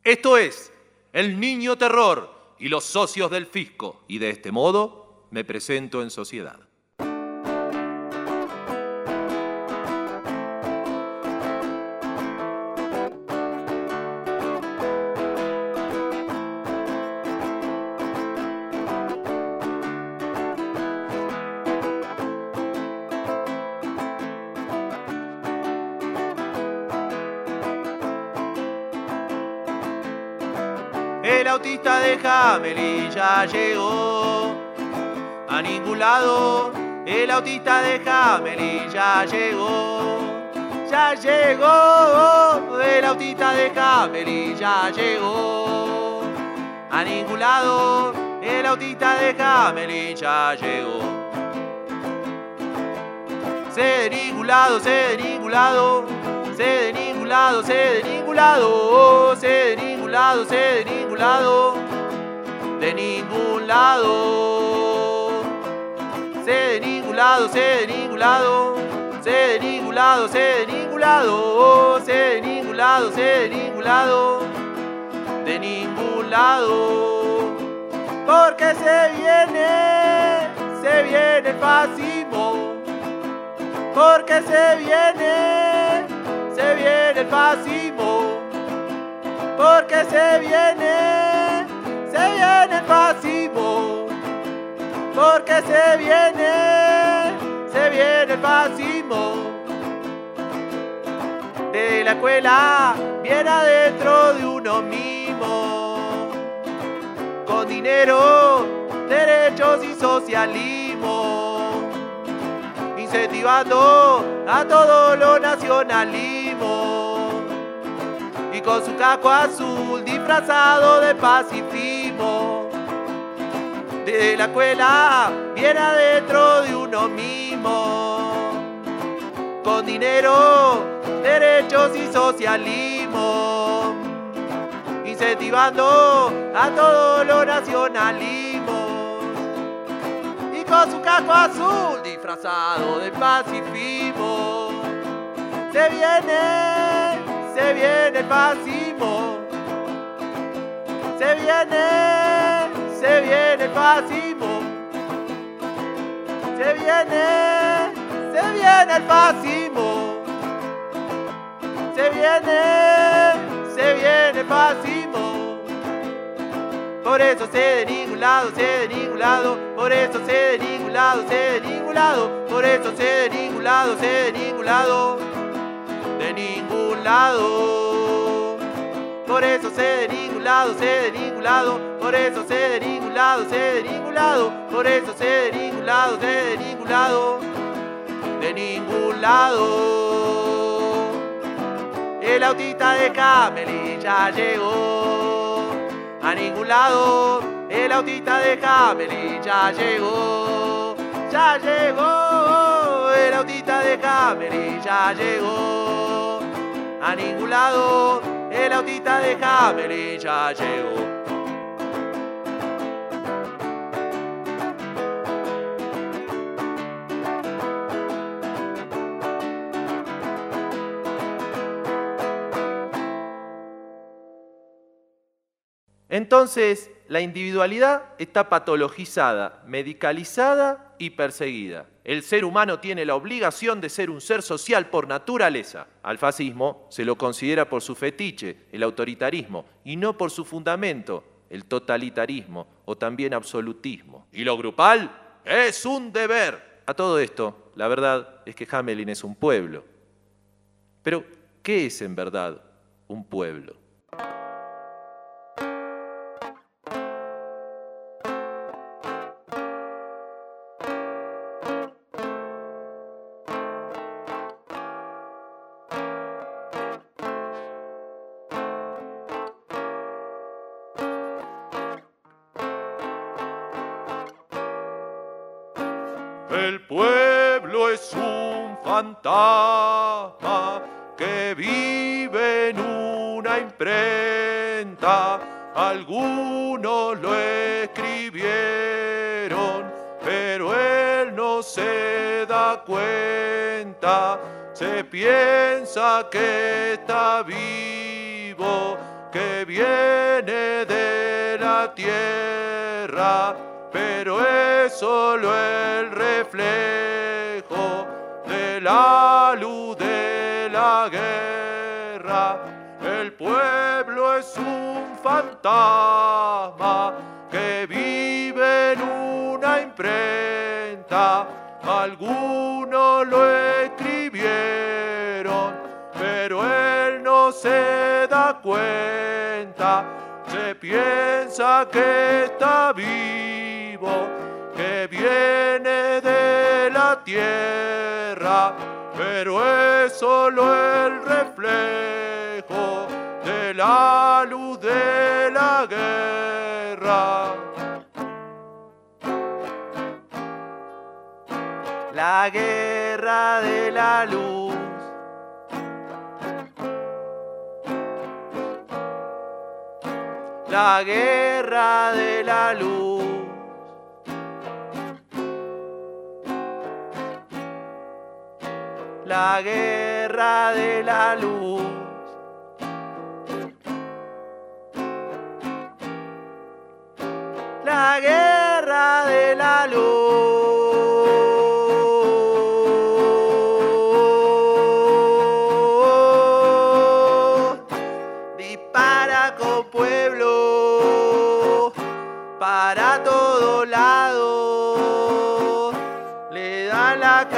Esto es el Niño Terror y los socios del fisco, y de este modo me presento en sociedad. El autista de Hamelin ya llegó a ningún lado. El autista de Hamelin ya llegó. Ya llegó. El autista de Hamelin ya llegó a ningún lado. El autista de Hamelin ya llegó. Se de ningún lado, se de ningún lado. Se de ningún lado, se de ningún lado. Se de ningún lado, se de ningún lado. De ningún lado. Se de ningún lado, se de ningún lado. Se de ningún lado, se de ningún lado. Se de ningún lado, se de ningún lado. De ningún lado. Porque se viene el fascismo. Porque se viene el fascismo. Porque se viene el fascismo. Porque se viene el fascismo. De la escuela viene adentro de uno mismo. Con dinero, derechos y socialismo. Incentivando a todo lo nacionalismo. Y con su casco azul disfrazado de pacifismo. De la escuela viene adentro de uno mismo. Con dinero, derechos y socialismo. Incentivando a todo lo nacionalismo. Y con su casco azul disfrazado de pacifismo. Se viene el fascismo. Se viene el fascismo. Se viene el fascismo. Se viene el fascismo. Por eso se de ningún lado, se de ningún lado. Por eso se de ningún lado, se de ningún lado. Por eso se de ningún lado, se de ningún lado. De ningún lado. Por eso se de ningún lado, se de ningún lado. Por eso se de ningún lado, se de ningún lado. Por eso se de ningún lado, se de ningún lado. De ningún lado. El autista de Hamelin ya llegó a ningún lado. El autista de Hamelin ya llegó. Ya llegó. El autista de Hamelin ya llegó a ningún lado. El autista de Hamelin ya llegó. Entonces, la individualidad está patologizada, medicalizada y perseguida. El ser humano tiene la obligación de ser un ser social por naturaleza. Al fascismo se lo considera por su fetiche, el autoritarismo, y no por su fundamento, el totalitarismo o también absolutismo. Y lo grupal es un deber. A todo esto, la verdad es que Hamelin es un pueblo. Pero, ¿qué es en verdad un pueblo? El pueblo es un fantasma que vive en una imprenta. Algunos lo escribieron, pero él no se da cuenta. Se piensa que está vivo, que viene de la tierra, pero es solo el reflejo de la luz de la guerra. El pueblo es un fantasma que vive en una imprenta. Algunos lo escribieron, pero él no se da cuenta. Se piensa que está vivo, que viene de la tierra, pero es solo el reflejo de la luz de la guerra. La guerra de la luz. La guerra de la luz. La guerra de la luz. La guerra de la luz. Dispara con pueblo para todo lado. Le da la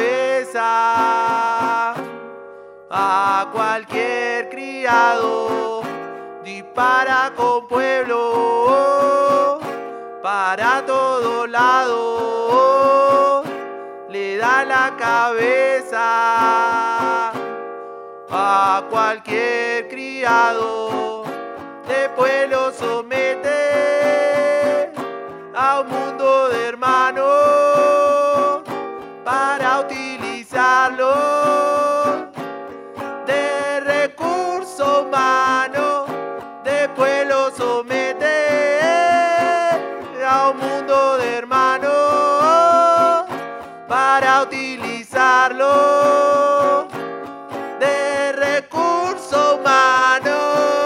cabeza a cualquier criado. Dispara con pueblo para todo lado. Le da la cabeza a cualquier criado. Después lo somete a un mundo de hermanos para utilizarlo de recurso humano. Después lo somete a un mundo de hermanos para utilizarlo de recurso humano.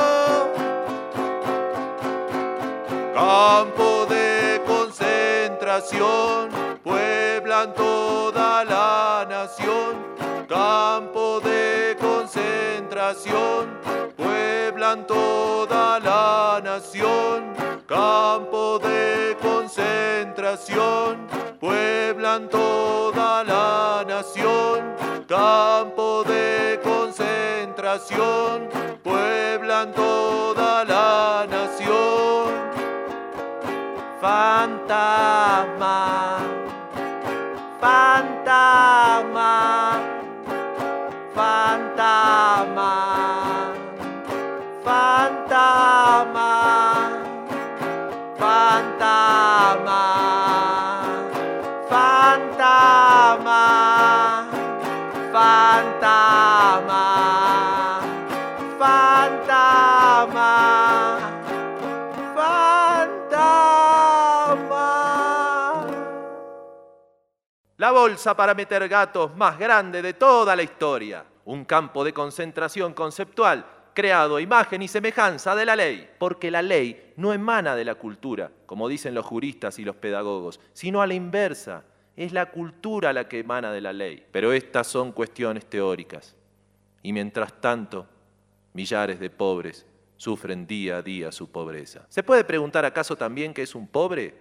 Campo de concentración pueblan toda la nación. Campo de concentración pueblan toda la nación. Campo de concentración pueblan toda la nación. Campo de concentración pueblan toda la nación. Fantasma, fantasma, fantasma, fantasma, fantasma, fantasma, fantasma, fantasma, fantasma. La bolsa para meter gatos más grande de toda la historia. Un campo de concentración conceptual creado a imagen y semejanza de la ley, porque la ley no emana de la cultura, como dicen los juristas y los pedagogos, sino a la inversa. Es la cultura la que emana de la ley. Pero estas son cuestiones teóricas. Y mientras tanto, millares de pobres sufren día a día su pobreza. ¿Se puede preguntar acaso también qué es un pobre?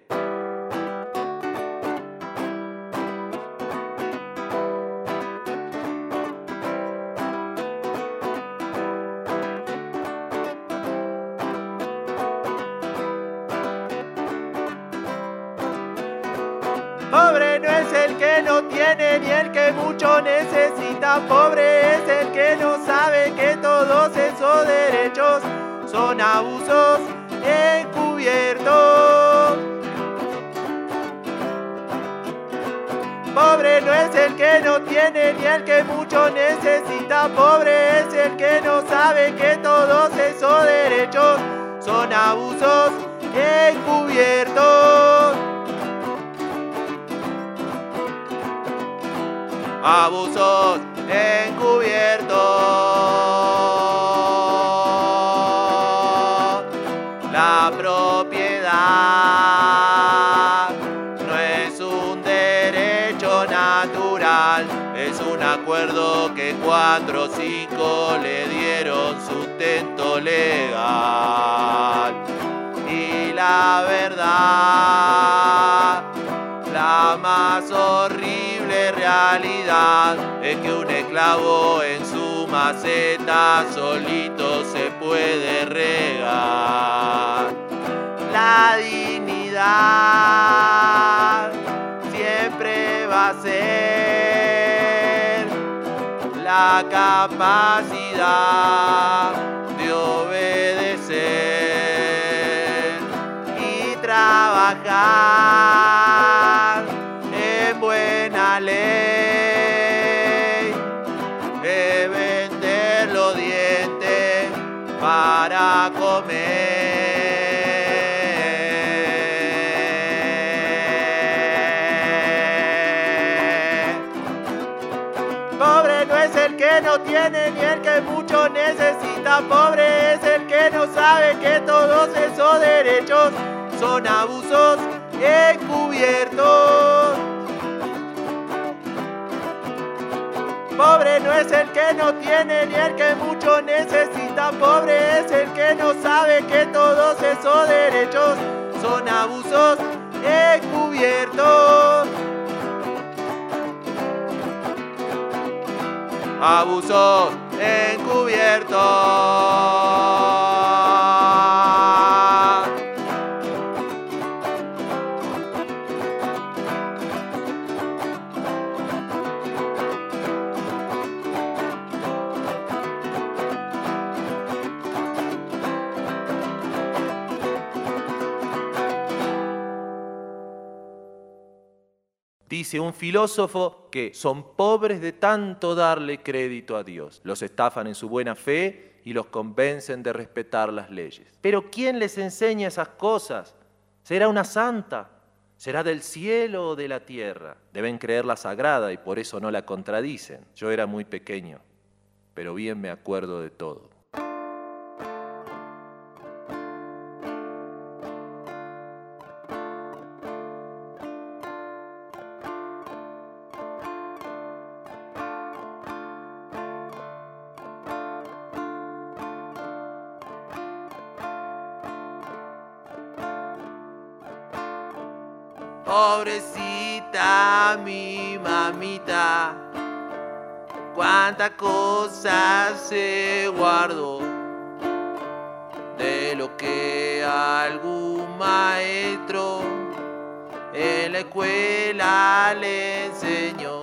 Pobre no es el que no tiene ni el que mucho necesita. Pobre es el que no sabe que todos esos derechos son abusos encubiertos. Pobre no es el que no tiene ni el que mucho necesita. Pobre es el que no sabe que todos esos derechos son abusos encubiertos. Abusos encubiertos. La propiedad no es un derecho natural, es un acuerdo que 4 o 5 le dieron sustento legal. Y la verdad, la más horrible realidad, es que un esclavo en su maceta solito se puede regar. La dignidad siempre va a ser la capacidad de obedecer y trabajar en buena ley, de vender los dientes para comer. Pobre no es el que no tiene ni el que mucho necesita. Pobre es el que no sabe que todos esos derechos son abusos encubiertos. Pobre no es el que no tiene ni el que mucho necesita. Pobre es el que no sabe que todos esos derechos son abusos encubiertos. Abusos encubiertos. Dice un filósofo que son pobres de tanto darle crédito a Dios. Los estafan en su buena fe y los convencen de respetar las leyes. Pero ¿quién les enseña esas cosas? ¿Será una santa? ¿Será del cielo o de la tierra? Deben creerla sagrada y por eso no la contradicen. Yo era muy pequeño, pero bien me acuerdo de todo. Pobrecita mi mamita, cuántas cosas se guardó de lo que algún maestro en la escuela le enseñó.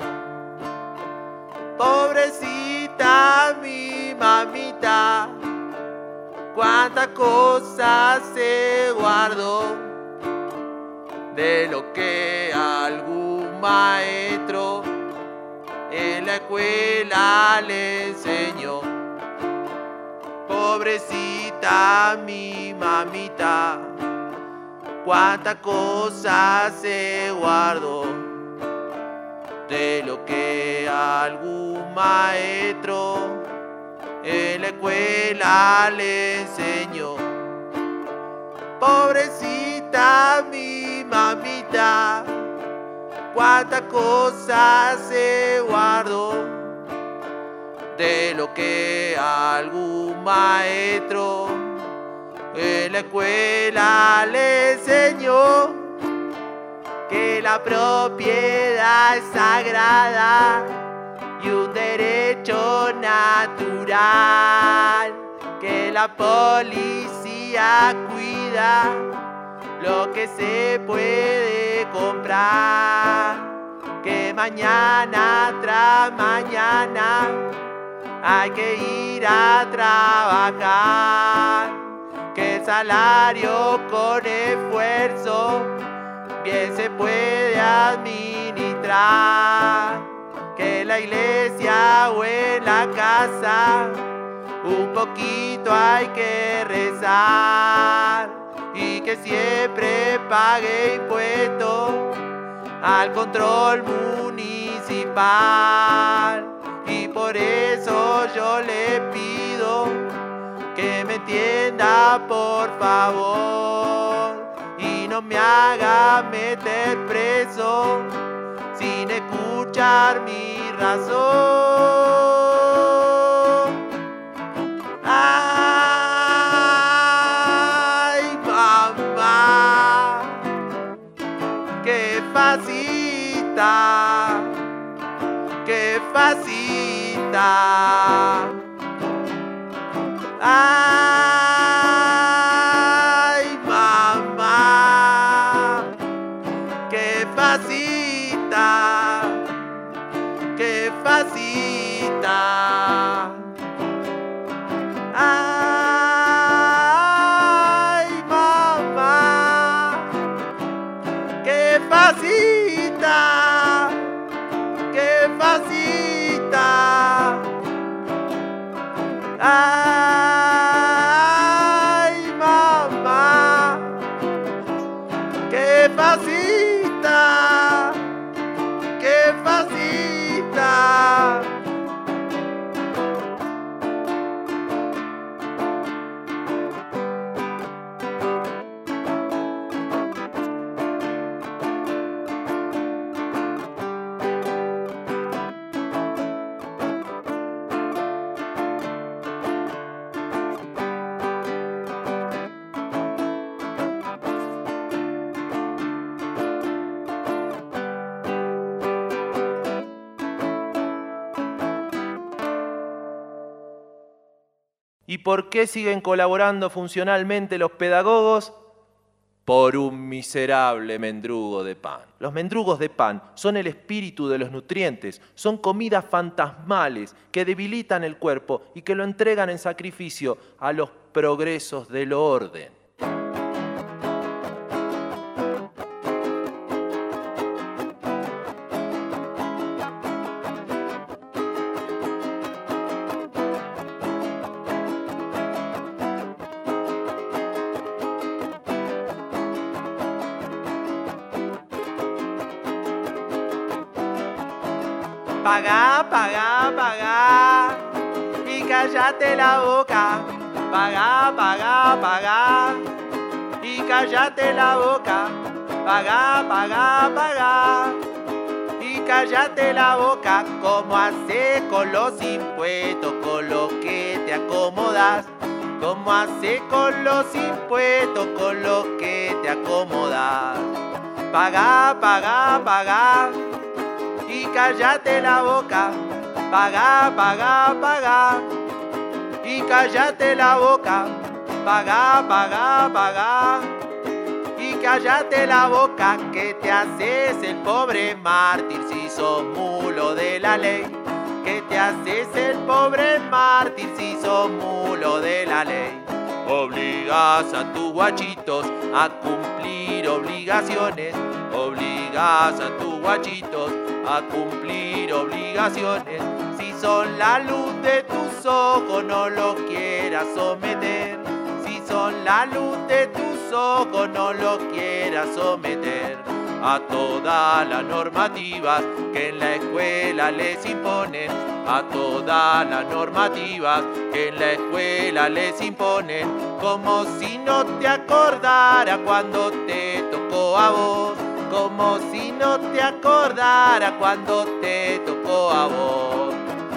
Pobrecita mi mamita, cuántas cosas se guardó de lo que algún maestro en la escuela le enseñó. Pobrecita mi mamita, cuántas cosas se guardó de lo que algún maestro en la escuela le enseñó. Pobrecita mi mamita, cuántas cosas se guardó de lo que algún maestro en la escuela le enseñó. Que la propiedad es sagrada y un derecho natural, que la policía cuida lo que se puede comprar, que mañana tras mañana hay que ir a trabajar, que el salario con esfuerzo bien se puede administrar, que en la iglesia o en la casa un poquito hay que rezar, y que siempre pague impuestos al control municipal. Y por eso yo le pido que me entienda por favor y no me haga meter preso sin escuchar mi razón. Ay, mamá, qué facita, qué facita. Ay, mamá, qué facita, qué facita. Ay, mamá, qué facita, qué facita. Ay, mamá, qué facita, qué facita. ¿Y por qué siguen colaborando funcionalmente los pedagogos? Por un miserable mendrugo de pan. Los mendrugos de pan son el espíritu de los nutrientes, son comidas fantasmales que debilitan el cuerpo y que lo entregan en sacrificio a los progresos del orden. Pagá, pagá, pagá y cállate la boca. Pagá, pagá, pagá y cállate la boca. Pagá, pagá, pagá y cállate la boca. ¿Cómo haces con los impuestos, con lo que te acomodas? ¿Cómo haces con los impuestos, con lo que te acomodas? Pagá, pagá, pagá y cállate la boca. Pagá, pagá, pagá y cállate la boca. Pagá, pagá, pagá y cállate la boca. Que te haces el pobre mártir si sos mulo de la ley. Que te haces el pobre mártir si sos mulo de la ley. Obligas a tus guachitos a cumplir obligaciones. Obligas a tus guachitos a cumplir obligaciones. Si son la luz de tus ojos, no los quieras someter. Si son la luz de tus ojos, no los quieras someter a todas las normativas que en la escuela les imponen. A todas las normativas que en la escuela les imponen. Como si no te acordara cuando te tocó a vos. Como si no te acordara cuando te tocó a vos.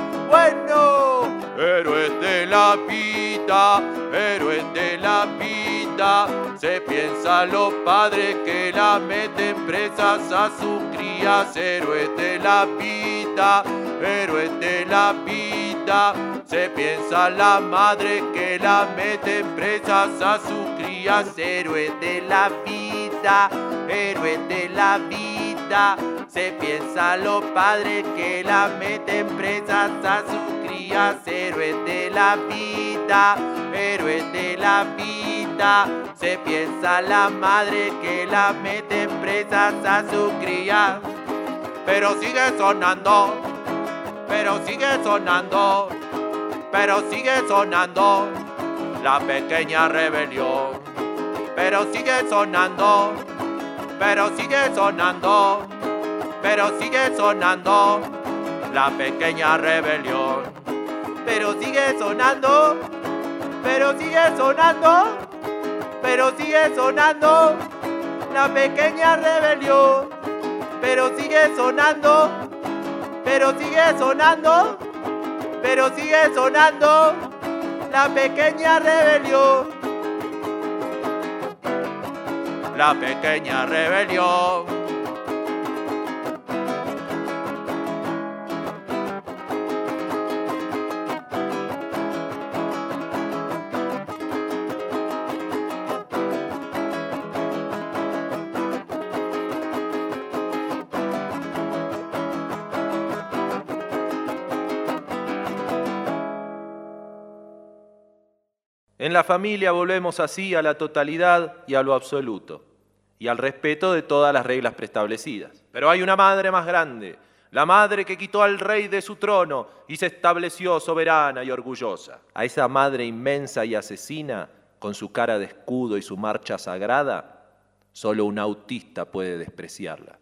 Bueno, héroes de la vida, héroes de la vida. Se piensa los padres que la meten presas a sus crías. Héroes de la vida, héroes de la vida. Se piensa la madre que la meten presas a sus crías. Héroes de la vida, héroes de la vida. Se piensa los padres que la meten presas a sus crías. Héroes de la vida, héroes de la vida. Se piensa la madre que la meten presas a sus crías. Pero sigue sonando, pero sigue sonando, pero sigue sonando la pequeña rebelión. Pero sigue sonando, pero sigue sonando, pero sigue sonando la pequeña rebelión. Pero sigue sonando, pero pero sigue sonando, pero sigue sonando la pequeña rebelión, pero sigue sonando, pero sigue sonando, pero sigue sonando la pequeña rebelión, la pequeña rebelión. En la familia volvemos así a la totalidad y a lo absoluto, y al respeto de todas las reglas preestablecidas. Pero hay una madre más grande, la madre que quitó al rey de su trono y se estableció soberana y orgullosa. A esa madre inmensa y asesina, con su cara de escudo y su marcha sagrada, solo un autista puede despreciarla.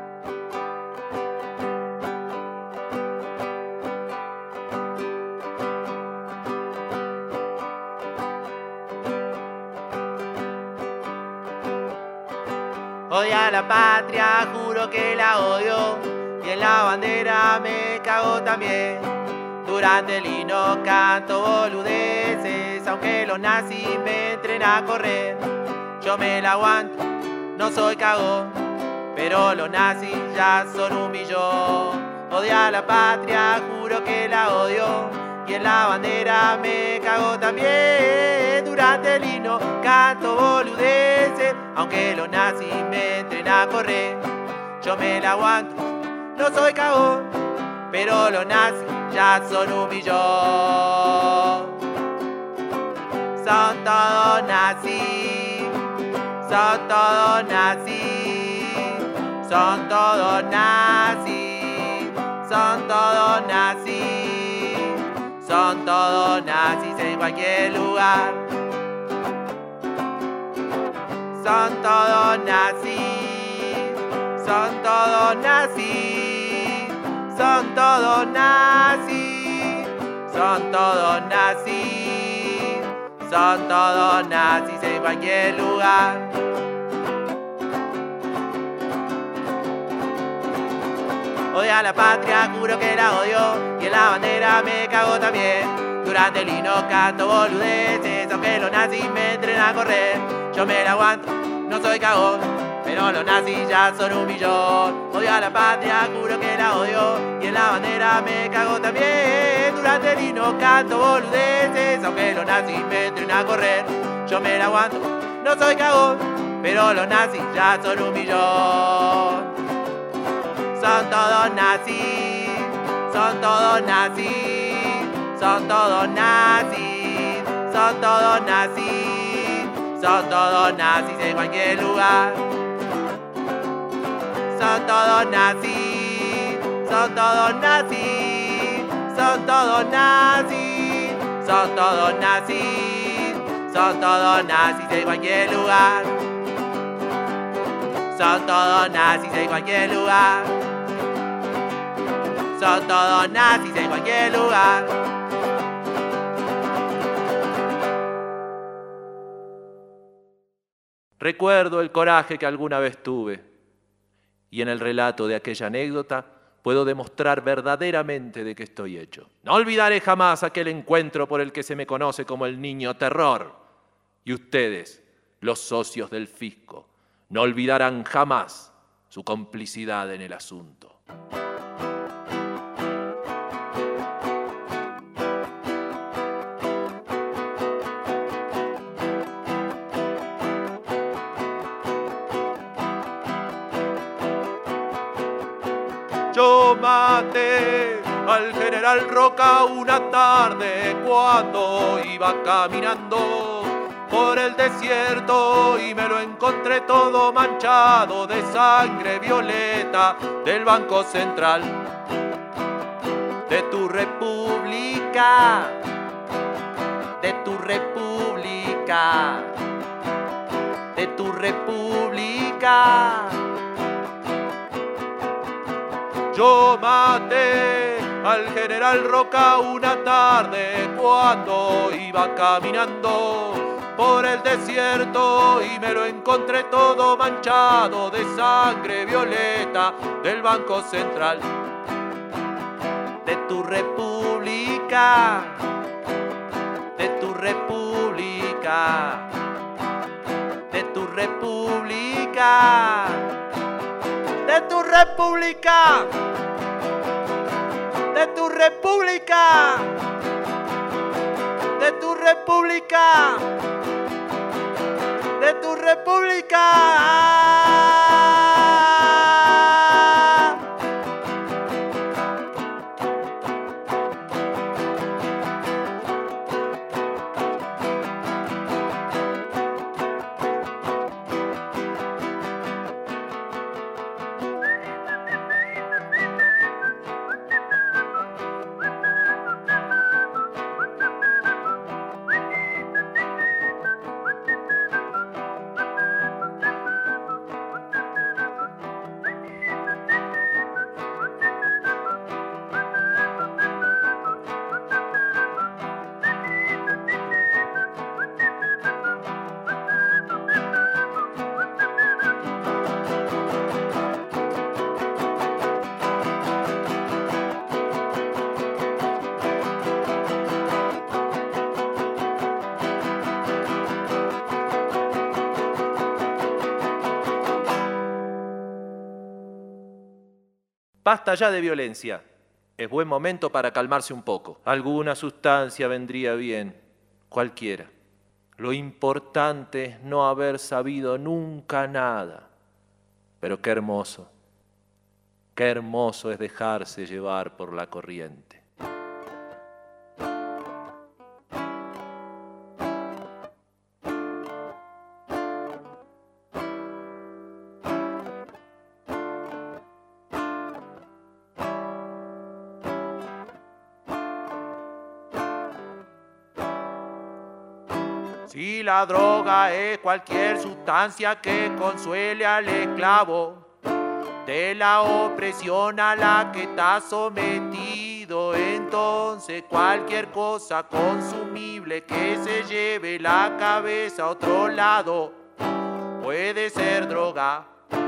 Odio a la patria, juro que la odio, y en la bandera me cago también. Durante el himno canto boludeces, aunque los nazis me entren a correr. Yo me la aguanto, no soy cagón, pero los nazis ya son un millón. Odio a la patria, juro que la odio, y en la bandera me cago también. Durante el himno canto boludeces, aunque los nazis me entren a correr. Yo me la aguanto, no soy cagón, pero los nazis ya son un millón. Son todos nazis, son todos nazis, son todos nazis, son todos nazis, son todos nazis en cualquier lugar. Son todos nazis, son todos nazis, son todos nazis, son todos nazis, son todos nazis en cualquier lugar. Odio a la patria, juro que la odio, y en la bandera me cago también. Durante el himno canto boludeces, aunque los nazis me entren a correr. Yo me la aguanto, no soy cagón, pero los nazis ya son un millón. Odio a la patria, juro que la odio, y en la bandera me cago también. Durante el himno canto boludeces, aunque los nazis me entren a correr. Yo me la aguanto, no soy cagón, pero los nazis ya son un millón. Son todos nazis, son todos nazis, son todos nazis, son todos nazis, son todos nazis en cualquier lugar. Son todos nazis, son todos nazis, son todos nazis, son todos nazis, son todos nazis en cualquier lugar. Son todos nazis en cualquier lugar. Son todos nazis en cualquier lugar. Recuerdo el coraje que alguna vez tuve, y en el relato de aquella anécdota puedo demostrar verdaderamente de qué estoy hecho. No olvidaré jamás aquel encuentro por el que se me conoce como el niño terror, y ustedes, los socios del fisco, no olvidarán jamás su complicidad en el asunto. Yo maté al general Roca una tarde cuando iba caminando por el desierto y me lo encontré todo manchado de sangre violeta del Banco Central de tu república, de tu república, de tu república. Yo maté al general Roca una tarde cuando iba caminando por el desierto y me lo encontré todo manchado de sangre violeta del Banco Central de tu república, de tu república, de tu república, de tu república, de tu república, de tu república, de tu república. Basta ya de violencia. Es buen momento para calmarse un poco. Alguna sustancia vendría bien, cualquiera. Lo importante es no haber sabido nunca nada. Pero qué hermoso es dejarse llevar por la corriente. Si la droga es cualquier sustancia que consuele al esclavo de la opresión a la que está sometido, entonces cualquier cosa consumible que se lleve la cabeza a otro lado puede ser droga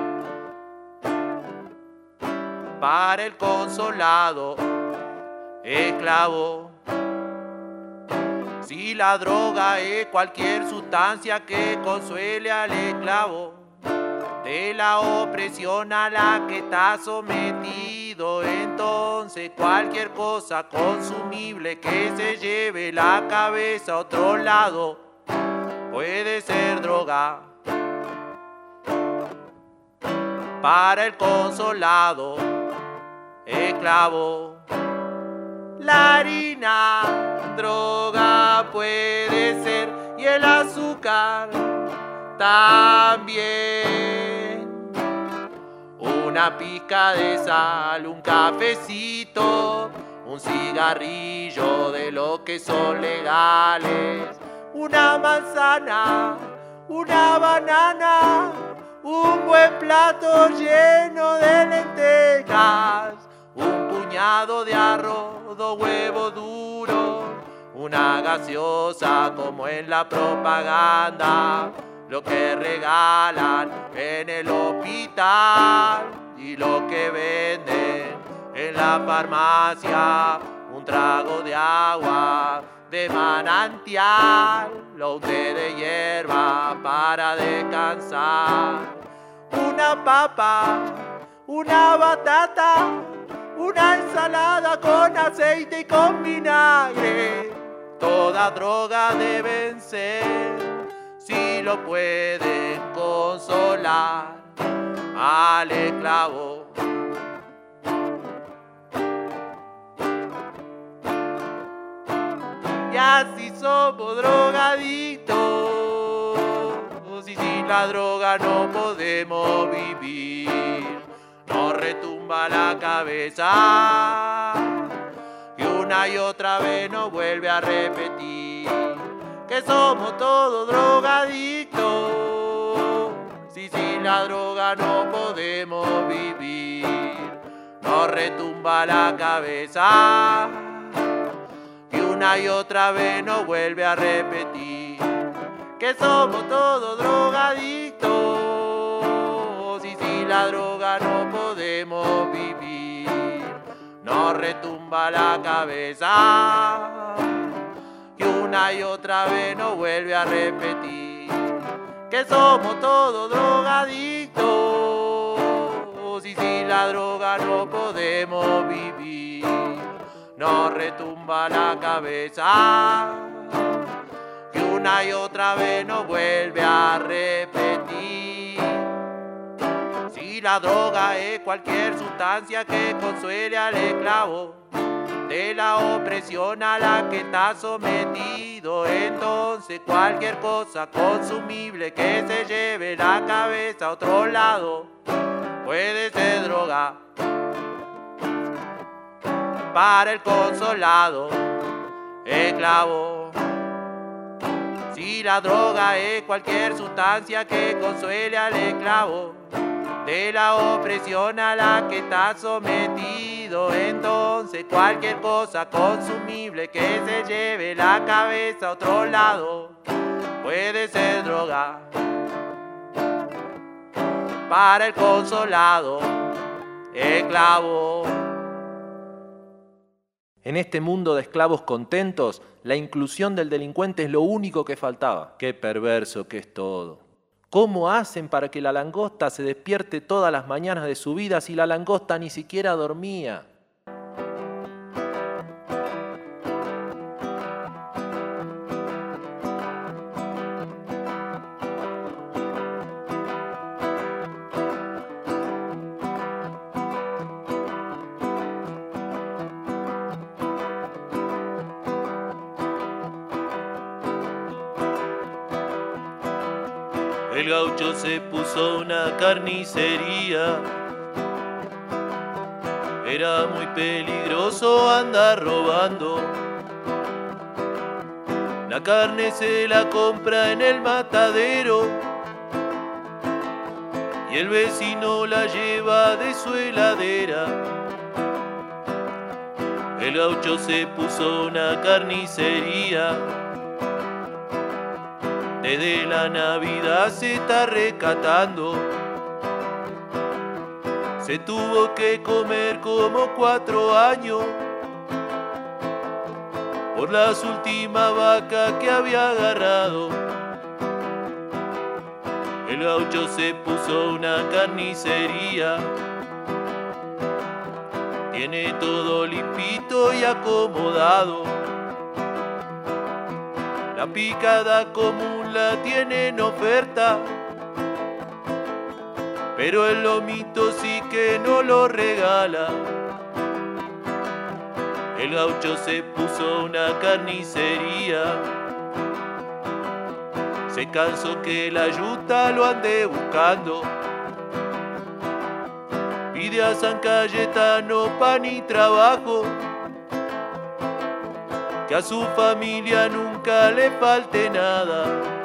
para el consolado esclavo. Si la droga es cualquier sustancia que consuele al esclavo de la opresión a la que está sometido, entonces cualquier cosa consumible que se lleve la cabeza a otro lado puede ser droga para el consolado esclavo. La harina, droga puede ser, y el azúcar también. Una pizca de sal, un cafecito, un cigarrillo de lo que son legales, una manzana, una banana, un buen plato lleno de lentejas, un puñado de arroz, 2 huevos duros, una gaseosa como en la propaganda, lo que regalan en el hospital y lo que venden en la farmacia, un trago de agua de manantial, lo de hierba para descansar, una papa, una batata, una ensalada con aceite y con vinagre. Toda droga deben ser, si lo pueden consolar al esclavo. Y así somos drogadictos, y sin la droga no podemos vivir. Nos retumba la cabeza y una y otra vez nos vuelve a repetir que somos todos drogadictos. Si sin la droga no podemos vivir. Nos nos retumba la cabeza, que una y otra vez nos vuelve a repetir que somos todos drogadictos y sin la droga no podemos vivir. Nos retumba la cabeza, que una y otra vez nos vuelve a repetir que somos todos drogadictos y sin la droga no podemos vivir. Nos retumba la cabeza, que una y otra vez nos vuelve a repetir. Si la droga es cualquier sustancia que consuele al esclavo de la opresión a la que está sometido, entonces cualquier cosa consumible que se lleve la cabeza a otro lado puede ser droga para el consolado esclavo. Si la droga es cualquier sustancia que consuele al esclavo de la opresión a la que está sometido, entonces cualquier cosa consumible que se lleve la cabeza a otro lado puede ser droga para el consolado esclavo. En este mundo de esclavos contentos, la inclusión del delincuente es lo único que faltaba. Qué perverso que es todo. ¿Cómo hacen para que la langosta se despierte todas las mañanas de su vida si la langosta ni siquiera dormía? El gaucho se puso una carnicería, era muy peligroso andar robando. La carne se la compra en el matadero y el vecino la lleva de su heladera. El gaucho se puso una carnicería, desde la Navidad se está recatando. Se tuvo que comer como 4 años por las últimas vacas que había agarrado. El gaucho se puso una carnicería, tiene todo limpito y acomodado. La picada común la tiene en oferta, pero el lomito sí que no lo regala. El gaucho se puso una carnicería, se cansó que la yuta lo ande buscando. Pide a San Cayetano pan y trabajo, que a su familia nunca le falte nada.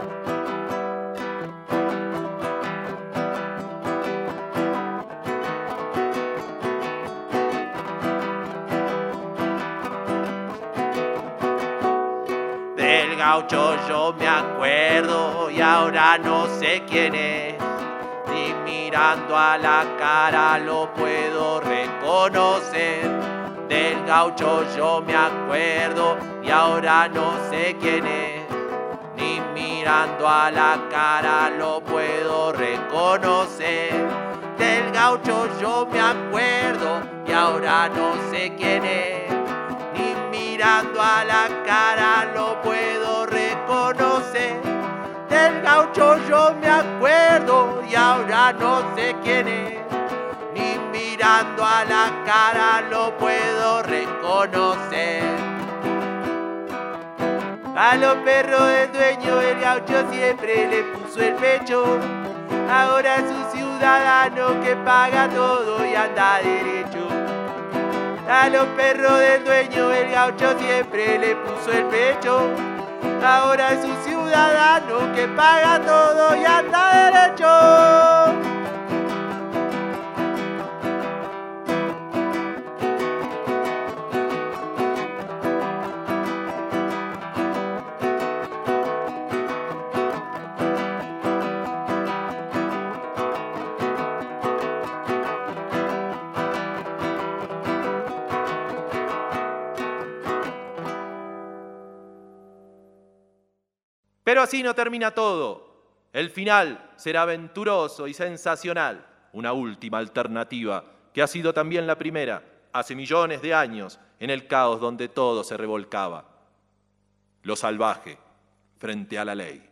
Del gaucho yo me acuerdo y ahora no sé quién es, ni mirando a la cara lo puedo reconocer. Del gaucho yo me acuerdo y ahora no sé quién es, ni mirando a la cara lo puedo reconocer. Del gaucho yo me acuerdo y ahora no sé quién es, ni mirando a la cara lo puedo reconocer. Del gaucho yo me acuerdo y ahora no sé quién es, ni mirando a la cara lo puedo reconocer. A los perros del dueño el gaucho siempre le puso el pecho, ahora es un ciudadano que paga todo y anda derecho. A los perros del dueño el gaucho siempre le puso el pecho, ahora es un ciudadano que paga todo y anda derecho. Pero así no termina todo. El final será aventuroso y sensacional. Una última alternativa, que ha sido también la primera, hace millones de años, en el caos donde todo se revolcaba. Lo salvaje frente a la ley.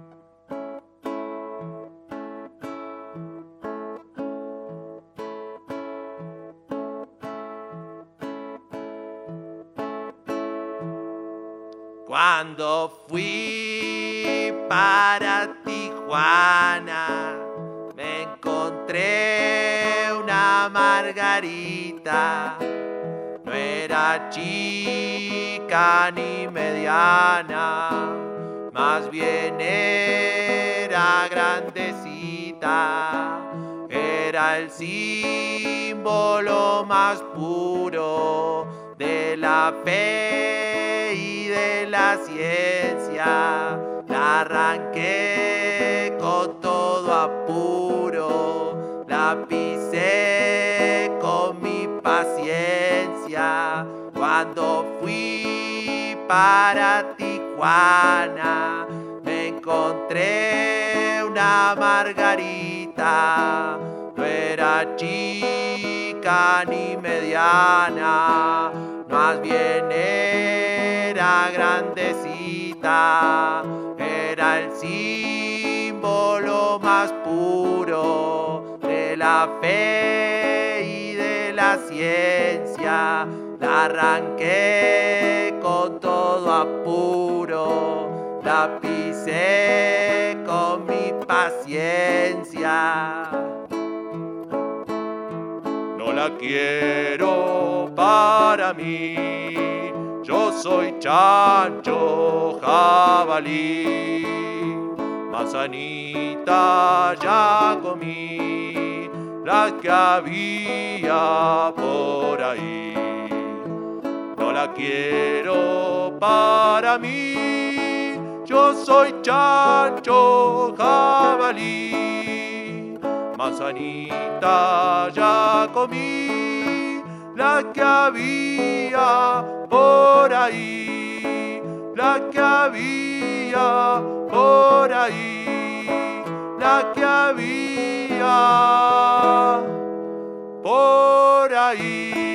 Cuando fui para Tijuana, me encontré una margarita. No era chica ni mediana, más bien era grandecita. Era el símbolo más puro de la fe y de la ciencia. La arranqué con todo apuro, la pisé con mi paciencia. Cuando fui para Tijuana, me encontré una margarita. No era chica ni mediana, más bien era grandecita. Era el símbolo más puro de la fe y de la ciencia. La arranqué con todo apuro, la pisé con mi paciencia. No la quiero para mí, yo soy chancho jabalí. Manzanita ya comí, las que había por ahí. No la quiero para mí, yo soy chancho jabalí. Manzanita ya comí, la que había por ahí, la que había por ahí, la que había por ahí.